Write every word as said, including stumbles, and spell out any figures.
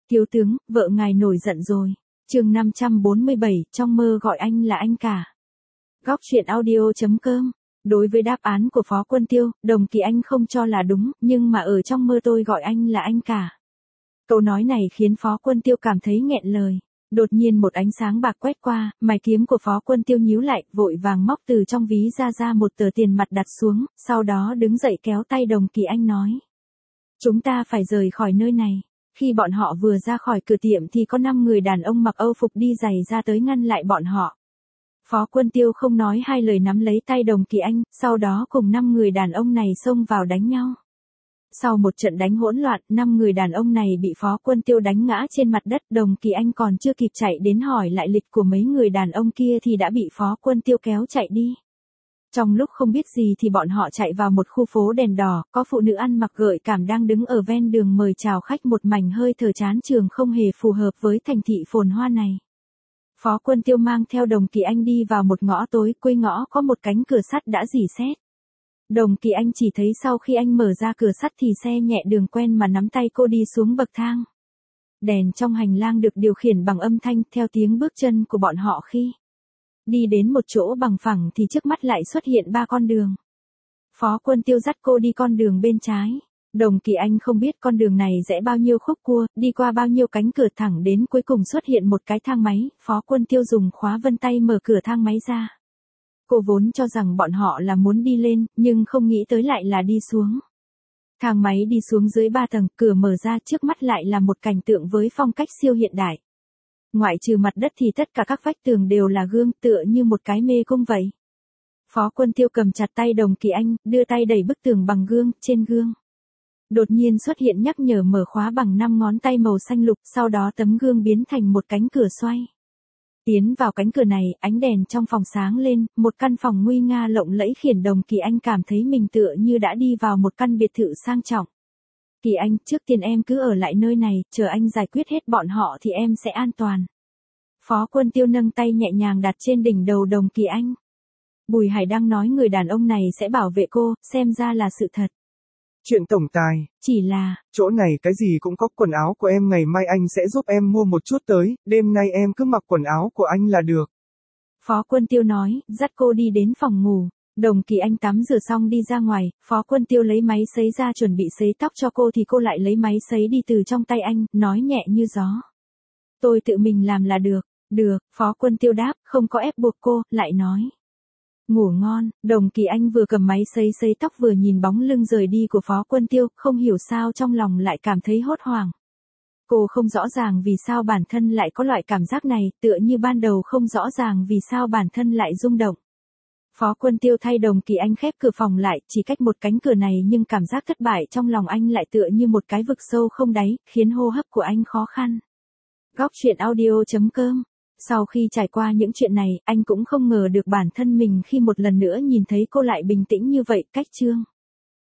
Thiếu tướng, vợ ngài nổi giận rồi. Chương năm trăm bốn mươi bảy, trong mơ gọi anh là anh cả. Góc truyện audio chấm com. Đối với đáp án của Phó Quân Tiêu, Đồng Kỳ Anh không cho là đúng, nhưng mà ở trong mơ tôi gọi anh là anh cả. Câu nói này khiến Phó Quân Tiêu cảm thấy nghẹn lời. Đột nhiên một ánh sáng bạc quét qua, mày kiếm của Phó Quân Tiêu nhíu lại, vội vàng móc từ trong ví ra ra một tờ tiền mặt đặt xuống, sau đó đứng dậy kéo tay Đồng Kỳ Anh nói. Chúng ta phải rời khỏi nơi này. Khi bọn họ vừa ra khỏi cửa tiệm thì có năm người đàn ông mặc Âu phục đi giày ra tới ngăn lại bọn họ. Phó Quân Tiêu không nói hai lời nắm lấy tay Đồng Kỳ Anh, sau đó cùng năm người đàn ông này xông vào đánh nhau. Sau một trận đánh hỗn loạn, năm người đàn ông này bị Phó Quân Tiêu đánh ngã trên mặt đất. Đồng Kỳ Anh còn chưa kịp chạy đến hỏi lại lịch của mấy người đàn ông kia thì đã bị Phó Quân Tiêu kéo chạy đi. Trong lúc không biết gì thì bọn họ chạy vào một khu phố đèn đỏ, có phụ nữ ăn mặc gợi cảm đang đứng ở ven đường mời chào khách, một mảnh hơi thở chán chường không hề phù hợp với thành thị phồn hoa này. Phó Quân Tiêu mang theo Đồng Kỳ Anh đi vào một ngõ tối, cuối ngõ có một cánh cửa sắt đã rỉ sét. Đồng Kỳ Anh chỉ thấy sau khi anh mở ra cửa sắt thì xe nhẹ đường quen mà nắm tay cô đi xuống bậc thang. Đèn trong hành lang được điều khiển bằng âm thanh theo tiếng bước chân của bọn họ khi đi đến một chỗ bằng phẳng thì trước mắt lại xuất hiện ba con đường. Phó Quân Tiêu dắt cô đi con đường bên trái. Đồng Kỳ Anh không biết con đường này rẽ bao nhiêu khúc cua, đi qua bao nhiêu cánh cửa, thẳng đến cuối cùng xuất hiện một cái thang máy. Phó Quân Tiêu dùng khóa vân tay mở cửa thang máy ra. Cô vốn cho rằng bọn họ là muốn đi lên, nhưng không nghĩ tới lại là đi xuống. Thang máy đi xuống dưới ba tầng, cửa mở ra, trước mắt lại là một cảnh tượng với phong cách siêu hiện đại. Ngoại trừ mặt đất thì tất cả các vách tường đều là gương, tựa như một cái mê cung vậy. Phó Quân Tiêu cầm chặt tay Đồng Kỳ Anh, đưa tay đẩy bức tường bằng gương, trên gương. Đột nhiên xuất hiện nhắc nhở mở khóa bằng năm ngón tay màu xanh lục, sau đó tấm gương biến thành một cánh cửa xoay. Tiến vào cánh cửa này, ánh đèn trong phòng sáng lên, một căn phòng nguy nga lộng lẫy khiến Đồng Kỳ Anh cảm thấy mình tựa như đã đi vào một căn biệt thự sang trọng. Kỳ Anh, trước tiên em cứ ở lại nơi này, chờ anh giải quyết hết bọn họ thì em sẽ an toàn. Phó Quân Tiêu nâng tay nhẹ nhàng đặt trên đỉnh đầu Đồng Kỳ Anh. Bùi Hải đang nói người đàn ông này sẽ bảo vệ cô, xem ra là sự thật. Chuyện tổng tài. Chỉ là, chỗ này cái gì cũng có, quần áo của em ngày mai anh sẽ giúp em mua một chút tới, đêm nay em cứ mặc quần áo của anh là được. Phó Quân Tiêu nói, dắt cô đi đến phòng ngủ. Đồng Kỳ Anh tắm rửa xong đi ra ngoài, Phó Quân Tiêu lấy máy sấy ra chuẩn bị sấy tóc cho cô thì cô lại lấy máy sấy đi từ trong tay anh, nói nhẹ như gió. Tôi tự mình làm là được. Được, Phó Quân Tiêu đáp, không có ép buộc cô, lại nói. Ngủ ngon. Đồng Kỳ Anh vừa cầm máy sấy sấy tóc vừa nhìn bóng lưng rời đi của Phó Quân Tiêu, không hiểu sao trong lòng lại cảm thấy hốt hoảng. Cô không rõ ràng vì sao bản thân lại có loại cảm giác này, tựa như ban đầu không rõ ràng vì sao bản thân lại rung động. Phó Quân Tiêu thay Đồng Kỳ Anh khép cửa phòng lại, chỉ cách một cánh cửa này nhưng cảm giác thất bại trong lòng anh lại tựa như một cái vực sâu không đáy, khiến hô hấp của anh khó khăn. Góc truyện audio chấm com. Sau khi trải qua những chuyện này, anh cũng không ngờ được bản thân mình khi một lần nữa nhìn thấy cô lại bình tĩnh như vậy. Cách chương